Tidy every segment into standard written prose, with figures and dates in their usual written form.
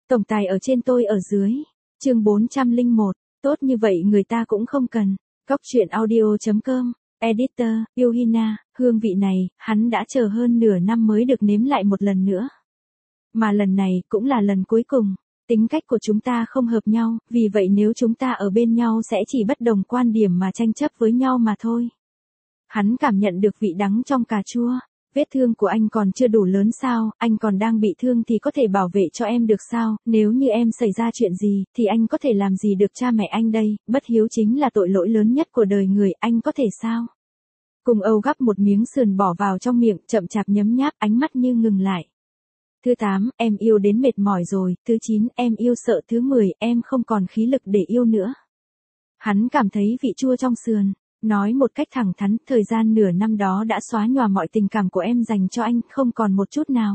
Tổng tài ở trên tôi ở dưới. Chương 401, tốt như vậy người ta cũng không cần. Góc truyện audio.com, editor, Yuhina, hương vị này, hắn đã chờ hơn nửa năm mới được nếm lại một lần nữa. Mà lần này cũng là lần cuối cùng. Tính cách của chúng ta không hợp nhau, vì vậy nếu chúng ta ở bên nhau sẽ chỉ bất đồng quan điểm mà tranh chấp với nhau mà thôi. Hắn cảm nhận được vị đắng trong cà chua. Vết thương của anh còn chưa đủ lớn sao, anh còn đang bị thương thì có thể bảo vệ cho em được sao, nếu như em xảy ra chuyện gì, thì anh có thể làm gì được cha mẹ anh đây, bất hiếu chính là tội lỗi lớn nhất của đời người, anh có thể sao? Cùng Âu gắp một miếng sườn bỏ vào trong miệng, chậm chạp nhấm nháp, ánh mắt như ngừng lại. Thứ 8, em yêu đến mệt mỏi rồi, thứ 9, em yêu sợ, thứ 10, em không còn khí lực để yêu nữa. Hắn cảm thấy vị chua trong sườn. Nói một cách thẳng thắn, thời gian nửa năm đó đã xóa nhòa mọi tình cảm của em dành cho anh, không còn một chút nào.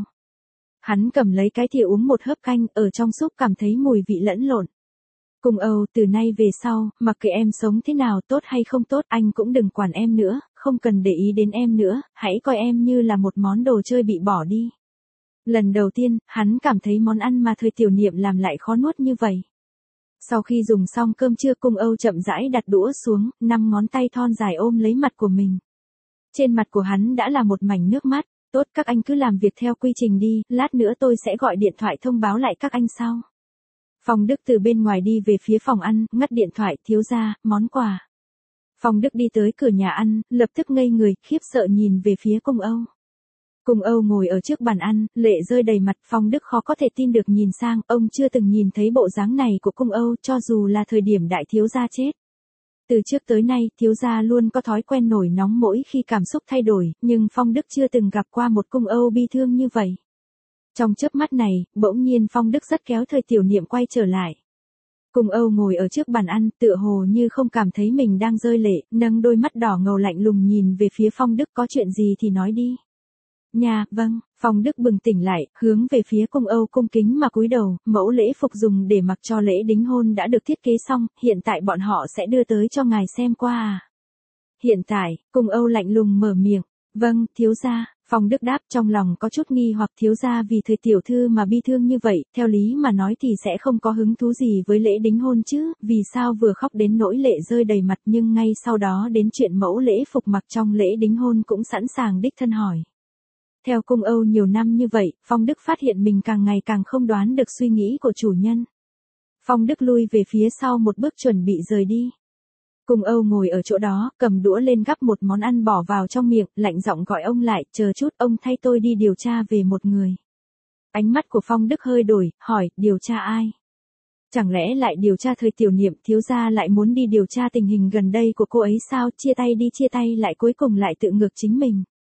Hắn cầm lấy cái thìa uống một hớp canh, ở trong súp cảm thấy mùi vị lẫn lộn. Cùng Âu, từ nay về sau, mặc kệ em sống thế nào, tốt hay không tốt, anh cũng đừng quản em nữa, không cần để ý đến em nữa, hãy coi em như là một món đồ chơi bị bỏ đi. Lần đầu tiên, hắn cảm thấy món ăn mà thời tiểu niệm làm lại khó nuốt như vậy. Sau khi dùng xong cơm trưa, Cung Âu chậm rãi đặt đũa xuống, 5 ngón tay thon dài ôm lấy mặt của mình. Trên mặt của hắn đã là một mảnh nước mắt, tốt các anh cứ làm việc theo quy trình đi, lát nữa tôi sẽ gọi điện thoại thông báo lại các anh sau. Phong Đức từ bên ngoài đi về phía phòng ăn, ngắt điện thoại, thiếu gia, món quà. Phong Đức đi tới cửa nhà ăn, lập tức ngây người, khiếp sợ nhìn về phía Cung Âu. Cung Âu ngồi ở trước bàn ăn, lệ rơi đầy mặt, Phong Đức khó có thể tin được nhìn sang, ông chưa từng nhìn thấy bộ dáng này của Cung Âu, cho dù là thời điểm đại thiếu gia chết. Từ trước tới nay, thiếu gia luôn có thói quen nổi nóng mỗi khi cảm xúc thay đổi, nhưng Phong Đức chưa từng gặp qua một Cung Âu bi thương như vậy. Trong chớp mắt này, bỗng nhiên Phong Đức rất kéo thời tiểu niệm quay trở lại. Cung Âu ngồi ở trước bàn ăn, tựa hồ như không cảm thấy mình đang rơi lệ, nâng đôi mắt đỏ ngầu lạnh lùng nhìn về phía Phong Đức, có chuyện gì thì nói đi. Nha, vâng, Phong Đức bừng tỉnh lại, hướng về phía Cung Âu cung kính mà cúi đầu, mẫu lễ phục dùng để mặc cho lễ đính hôn đã được thiết kế xong, hiện tại bọn họ sẽ đưa tới cho ngài xem qua à. Hiện tại, Cung Âu lạnh lùng mở miệng, vâng, thiếu gia, Phong Đức đáp, trong lòng có chút nghi hoặc, thiếu gia vì thời tiểu thư mà bi thương như vậy, theo lý mà nói thì sẽ không có hứng thú gì với lễ đính hôn chứ, vì sao vừa khóc đến nỗi lệ rơi đầy mặt nhưng ngay sau đó đến chuyện mẫu lễ phục mặc trong lễ đính hôn cũng sẵn sàng đích thân hỏi. Theo Cung Âu nhiều năm như vậy, Phong Đức phát hiện mình càng ngày càng không đoán được suy nghĩ của chủ nhân. Phong Đức lui về phía sau một bước chuẩn bị rời đi. Cung Âu ngồi ở chỗ đó, cầm đũa lên gắp một món ăn bỏ vào trong miệng, lạnh giọng gọi ông lại, chờ chút, ông thay tôi đi điều tra về một người. Ánh mắt của Phong Đức hơi đổi, hỏi, điều tra ai? Chẳng lẽ lại điều tra thời tiểu niệm, thiếu gia lại muốn đi điều tra tình hình gần đây của cô ấy sao, chia tay đi chia tay lại cuối cùng lại tự ngược chính mình.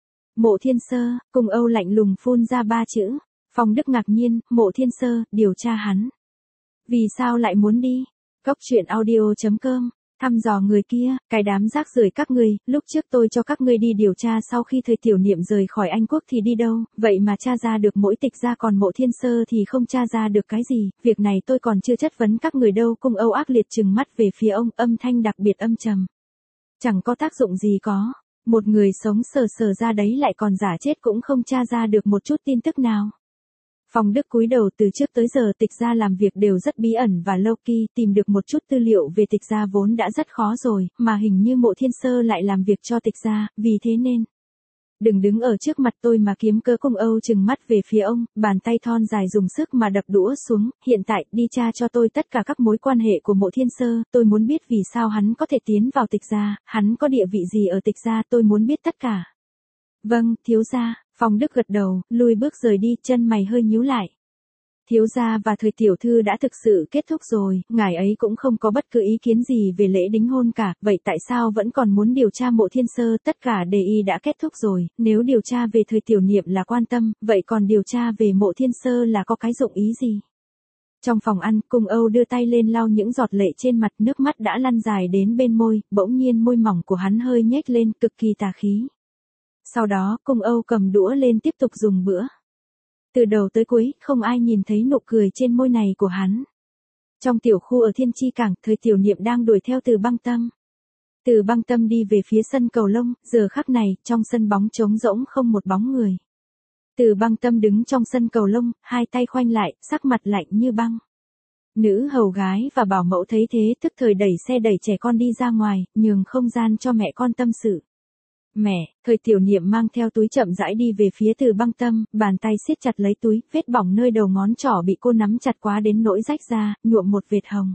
Mộ Thiên Sơ, Cung Âu lạnh lùng phun ra 3 chữ. Phong Đức ngạc nhiên, Mộ Thiên Sơ, điều tra hắn. Vì sao lại muốn đi? Góc truyện audio.com, thăm dò người kia, cái đám rác rưởi các ngươi, lúc trước tôi cho các ngươi đi điều tra sau khi thời tiểu niệm rời khỏi Anh Quốc thì đi đâu, vậy mà tra ra được mỗi Tịch gia, còn Mộ Thiên Sơ thì không tra ra được cái gì, việc này tôi còn chưa chất vấn các người đâu. Cung Âu ác liệt trừng mắt về phía ông, âm thanh đặc biệt âm trầm. Chẳng có tác dụng gì có. Một người sống sờ sờ ra đấy lại còn giả chết cũng không tra ra được một chút tin tức nào. Phong Đức cúi đầu, từ trước tới giờ Tịch gia làm việc đều rất bí ẩn và low key, tìm được một chút tư liệu về Tịch gia vốn đã rất khó rồi, mà hình như Mộ Thiên Sơ lại làm việc cho Tịch gia, vì thế nên. Đừng đứng ở trước mặt tôi mà kiếm cớ. Cung Âu trừng mắt về phía ông, bàn tay thon dài dùng sức mà đập đũa xuống, hiện tại, đi tra cho tôi tất cả các mối quan hệ của Mộ Thiên Sơ, tôi muốn biết vì sao hắn có thể tiến vào Tịch gia, hắn có địa vị gì ở Tịch gia, tôi muốn biết tất cả. Vâng, thiếu gia, Phong Đức gật đầu, lùi bước rời đi, chân mày hơi nhíu lại. Thiếu gia và thời tiểu thư đã thực sự kết thúc rồi, ngài ấy cũng không có bất cứ ý kiến gì về lễ đính hôn cả, vậy tại sao vẫn còn muốn điều tra Mộ Thiên Sơ, tất cả đề y đã kết thúc rồi, nếu điều tra về thời tiểu niệm là quan tâm, vậy còn điều tra về Mộ Thiên Sơ là có cái dụng ý gì? Trong phòng ăn, Cung Âu đưa tay lên lau những giọt lệ trên mặt, nước mắt đã lăn dài đến bên môi, bỗng nhiên môi mỏng của hắn hơi nhếch lên, cực kỳ tà khí. Sau đó, Cung Âu cầm đũa lên tiếp tục dùng bữa. Từ đầu tới cuối, không ai nhìn thấy nụ cười trên môi này của hắn. Trong tiểu khu ở Thiên Chi Cảng, thời tiểu niệm đang đuổi theo Từ Băng Tâm. Từ Băng Tâm đi về phía sân cầu lông, giờ khắc này, trong sân bóng trống rỗng không một bóng người. Từ Băng Tâm đứng trong sân cầu lông, hai tay khoanh lại, sắc mặt lạnh như băng. Nữ hầu gái và bảo mẫu thấy thế tức thời đẩy xe đẩy trẻ con đi ra ngoài, nhường không gian cho mẹ con tâm sự. Mẹ, Thời Tiểu Niệm mang theo túi chậm rãi đi về phía Từ Băng Tâm, bàn tay siết chặt lấy túi, vết bỏng nơi đầu ngón trỏ bị cô nắm chặt quá đến nỗi rách ra, nhuộm một vệt hồng.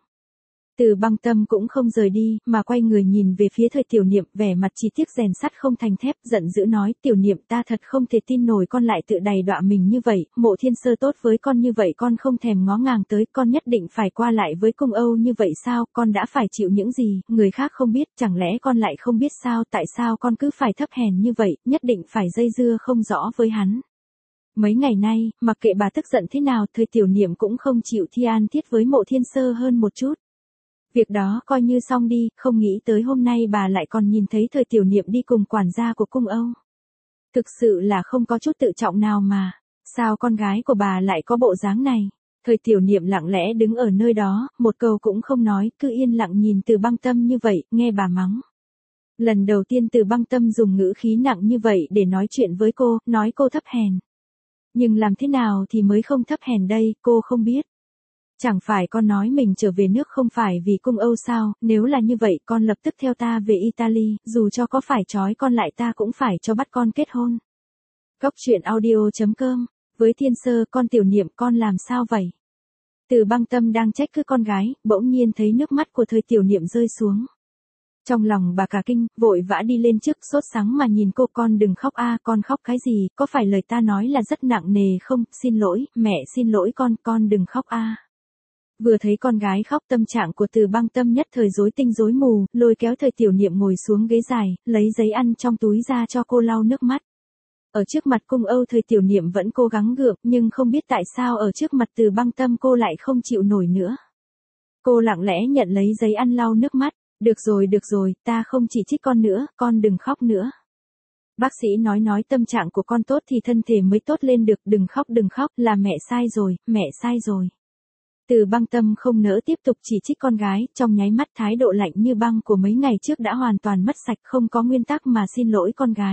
Từ Băng Tâm cũng không rời đi, mà quay người nhìn về phía Thời Tiểu Niệm, vẻ mặt chỉ tiếc rèn sắt không thành thép, giận dữ nói, Tiểu Niệm ta thật không thể tin nổi con lại tự đày đọa mình như vậy, Mộ Thiên Sơ tốt với con như vậy con không thèm ngó ngàng tới, con nhất định phải qua lại với Cung Âu như vậy sao, con đã phải chịu những gì, người khác không biết, chẳng lẽ con lại không biết sao, tại sao con cứ phải thấp hèn như vậy, nhất định phải dây dưa không rõ với hắn. Mấy ngày nay, mặc kệ bà tức giận thế nào, Thời Tiểu Niệm cũng không chịu thi an thiết với Mộ Thiên Sơ hơn một chút. Việc đó coi như xong đi, không nghĩ tới hôm nay bà lại còn nhìn thấy Thời Tiểu Niệm đi cùng quản gia của Cung Âu. Thực sự là không có chút tự trọng nào mà. Sao con gái của bà lại có bộ dáng này? Thời Tiểu Niệm lặng lẽ đứng ở nơi đó, một câu cũng không nói, cứ yên lặng nhìn Từ Băng Tâm như vậy, nghe bà mắng. Lần đầu tiên Từ Băng Tâm dùng ngữ khí nặng như vậy để nói chuyện với cô, nói cô thấp hèn. Nhưng làm thế nào thì mới không thấp hèn đây, cô không biết. Chẳng phải con nói mình trở về nước không phải vì Cung Âu sao, nếu là như vậy con lập tức theo ta về Italy, dù cho có phải trói con lại ta cũng phải cho bắt con kết hôn. Góc truyện audio.com, với Thiên Sơ con Tiểu Niệm con làm sao vậy? Từ Băng Tâm đang trách cứ con gái, bỗng nhiên thấy nước mắt của Thời Tiểu Niệm rơi xuống. Trong lòng bà cả kinh, vội vã đi lên trước sốt sắng mà nhìn cô, con đừng khóc a, con khóc cái gì, có phải lời ta nói là rất nặng nề không, xin lỗi, mẹ xin lỗi con đừng khóc a. Vừa thấy con gái khóc tâm trạng của Từ Băng Tâm nhất thời rối tinh rối mù, lôi kéo Thời Tiểu Niệm ngồi xuống ghế dài, lấy giấy ăn trong túi ra cho cô lau nước mắt. Ở trước mặt Cung Âu Thời Tiểu Niệm vẫn cố gắng gượng, nhưng không biết tại sao ở trước mặt Từ Băng Tâm cô lại không chịu nổi nữa. Cô lặng lẽ nhận lấy giấy ăn lau nước mắt, được rồi, ta không chỉ trích con nữa, con đừng khóc nữa. Bác sĩ nói tâm trạng của con tốt thì thân thể mới tốt lên được, đừng khóc, là mẹ sai rồi. Từ Băng Tâm không nỡ tiếp tục chỉ trích con gái, trong nháy mắt thái độ lạnh như băng của mấy ngày trước đã hoàn toàn mất sạch, không có nguyên tắc mà xin lỗi con gái.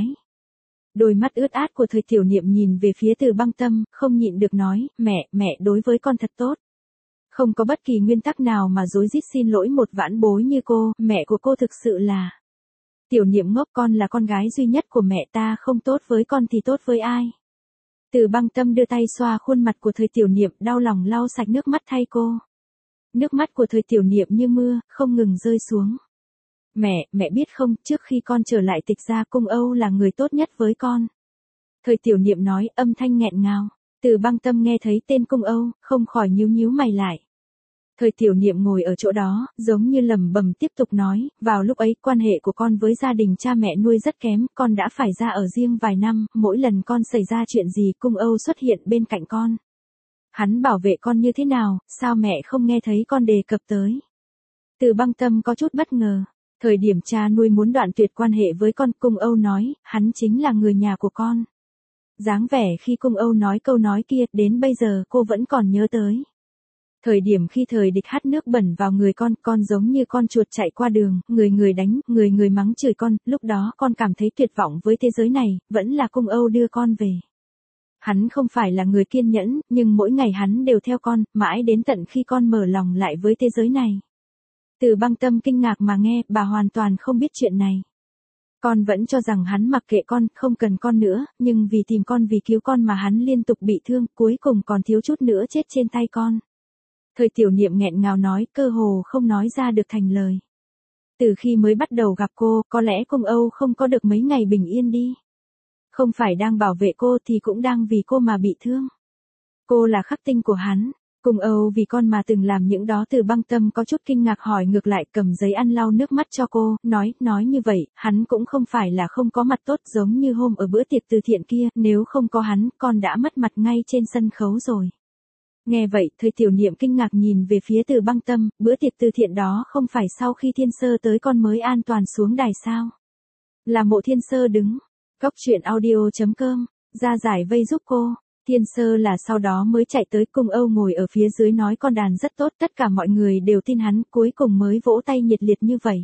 Đôi mắt ướt át của Thời Tiểu Niệm nhìn về phía Từ Băng Tâm, không nhịn được nói, mẹ đối với con thật tốt. Không có bất kỳ nguyên tắc nào mà rối rít xin lỗi một vãn bối như cô, mẹ của cô thực sự là. Tiểu Niệm ngốc, con là con gái duy nhất của mẹ, ta không tốt với con thì tốt với ai? Từ Băng Tâm đưa tay xoa khuôn mặt của Thời Tiểu Niệm, đau lòng lau sạch nước mắt thay cô. Nước mắt của Thời Tiểu Niệm như mưa, không ngừng rơi xuống. Mẹ biết không, trước khi con trở lại Tịch gia, Cung Âu là người tốt nhất với con. Thời Tiểu Niệm nói, âm thanh nghẹn ngào. Từ Băng Tâm nghe thấy tên Cung Âu, không khỏi nhíu mày lại. Thời Tiểu Niệm ngồi ở chỗ đó, giống như lẩm bẩm tiếp tục nói, vào lúc ấy quan hệ của con với gia đình cha mẹ nuôi rất kém, con đã phải ra ở riêng vài năm, mỗi lần con xảy ra chuyện gì Cung Âu xuất hiện bên cạnh con. Hắn bảo vệ con như thế nào, sao mẹ không nghe thấy con đề cập tới. Từ Băng Tâm có chút bất ngờ. Thời điểm cha nuôi muốn đoạn tuyệt quan hệ với con, Cung Âu nói, hắn chính là người nhà của con. Dáng vẻ khi Cung Âu nói câu nói kia, đến bây giờ cô vẫn còn nhớ tới. Thời điểm khi thời địch hắt nước bẩn vào người con giống như con chuột chạy qua đường, người đánh, người mắng chửi con, lúc đó con cảm thấy tuyệt vọng với thế giới này, vẫn là Cung Âu đưa con về. Hắn không phải là người kiên nhẫn, nhưng mỗi ngày hắn đều theo con, mãi đến tận khi con mở lòng lại với thế giới này. Từ Băng Tâm kinh ngạc mà nghe, bà hoàn toàn không biết chuyện này. Con vẫn cho rằng hắn mặc kệ con, không cần con nữa, nhưng vì tìm con vì cứu con mà hắn liên tục bị thương, cuối cùng còn thiếu chút nữa chết trên tay con. Thời Tiểu Niệm nghẹn ngào nói, cơ hồ không nói ra được thành lời. Từ khi mới bắt đầu gặp cô, có lẽ Cung Âu không có được mấy ngày bình yên đi. Không phải đang bảo vệ cô thì cũng đang vì cô mà bị thương. Cô là khắc tinh của hắn. Cung Âu vì con mà từng làm những đó. Từ Băng Tâm có chút kinh ngạc hỏi ngược lại, cầm giấy ăn lau nước mắt cho cô, nói như vậy, hắn cũng không phải là không có mặt tốt giống như hôm ở bữa tiệc từ thiện kia, nếu không có hắn, con đã mất mặt ngay trên sân khấu rồi. Nghe vậy, Thời Tiểu Niệm kinh ngạc nhìn về phía Từ Băng Tâm, bữa tiệc từ thiện đó không phải sau khi Thiên Sơ tới con mới an toàn xuống đài sao? Là Mộ Thiên Sơ đứng. Góc truyện audio.com, ra giải vây giúp cô. Thiên Sơ là sau đó mới chạy tới, Cung Âu ngồi ở phía dưới nói con đàn rất tốt, tất cả mọi người đều tin hắn, cuối cùng mới vỗ tay nhiệt liệt như vậy.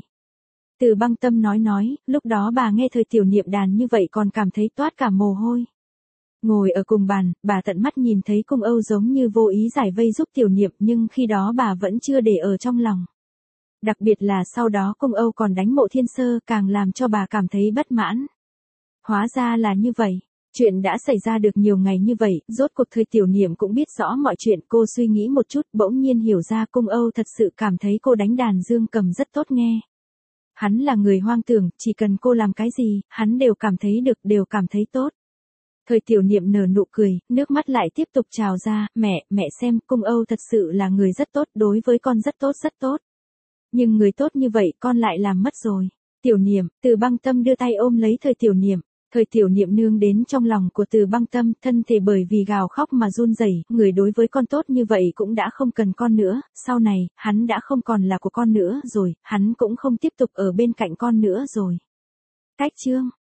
Từ Băng Tâm nói, lúc đó bà nghe Thời Tiểu Niệm đàn như vậy còn cảm thấy toát cả mồ hôi. Ngồi ở cùng bàn, bà tận mắt nhìn thấy cung Âu giống như vô ý giải vây giúp tiểu niệm nhưng khi đó bà vẫn chưa để ở trong lòng. Đặc biệt là sau đó cung Âu còn đánh Mộ Thiên Sơ càng làm cho bà cảm thấy bất mãn. Hóa ra là như vậy. Chuyện đã xảy ra được nhiều ngày như vậy, rốt cuộc Thời Tiểu Niệm cũng biết rõ mọi chuyện. Cô suy nghĩ một chút bỗng nhiên hiểu ra cung Âu thật sự cảm thấy cô đánh đàn dương cầm rất tốt nghe. Hắn là người hoang tưởng, chỉ cần cô làm cái gì, hắn đều cảm thấy được, đều cảm thấy tốt. Thời Tiểu Niệm nở nụ cười, nước mắt lại tiếp tục trào ra, mẹ xem, cung Âu thật sự là người rất tốt, đối với con rất tốt. Nhưng người tốt như vậy con lại làm mất rồi. Tiểu Niệm, Từ Băng Tâm đưa tay ôm lấy Thời Tiểu Niệm. Thời Tiểu Niệm nương đến trong lòng của Từ Băng Tâm, thân thể bởi vì gào khóc mà run rẩy. Người đối với con tốt như vậy cũng đã không cần con nữa, sau này, hắn đã không còn là của con nữa rồi, hắn cũng không tiếp tục ở bên cạnh con nữa rồi. Cách chương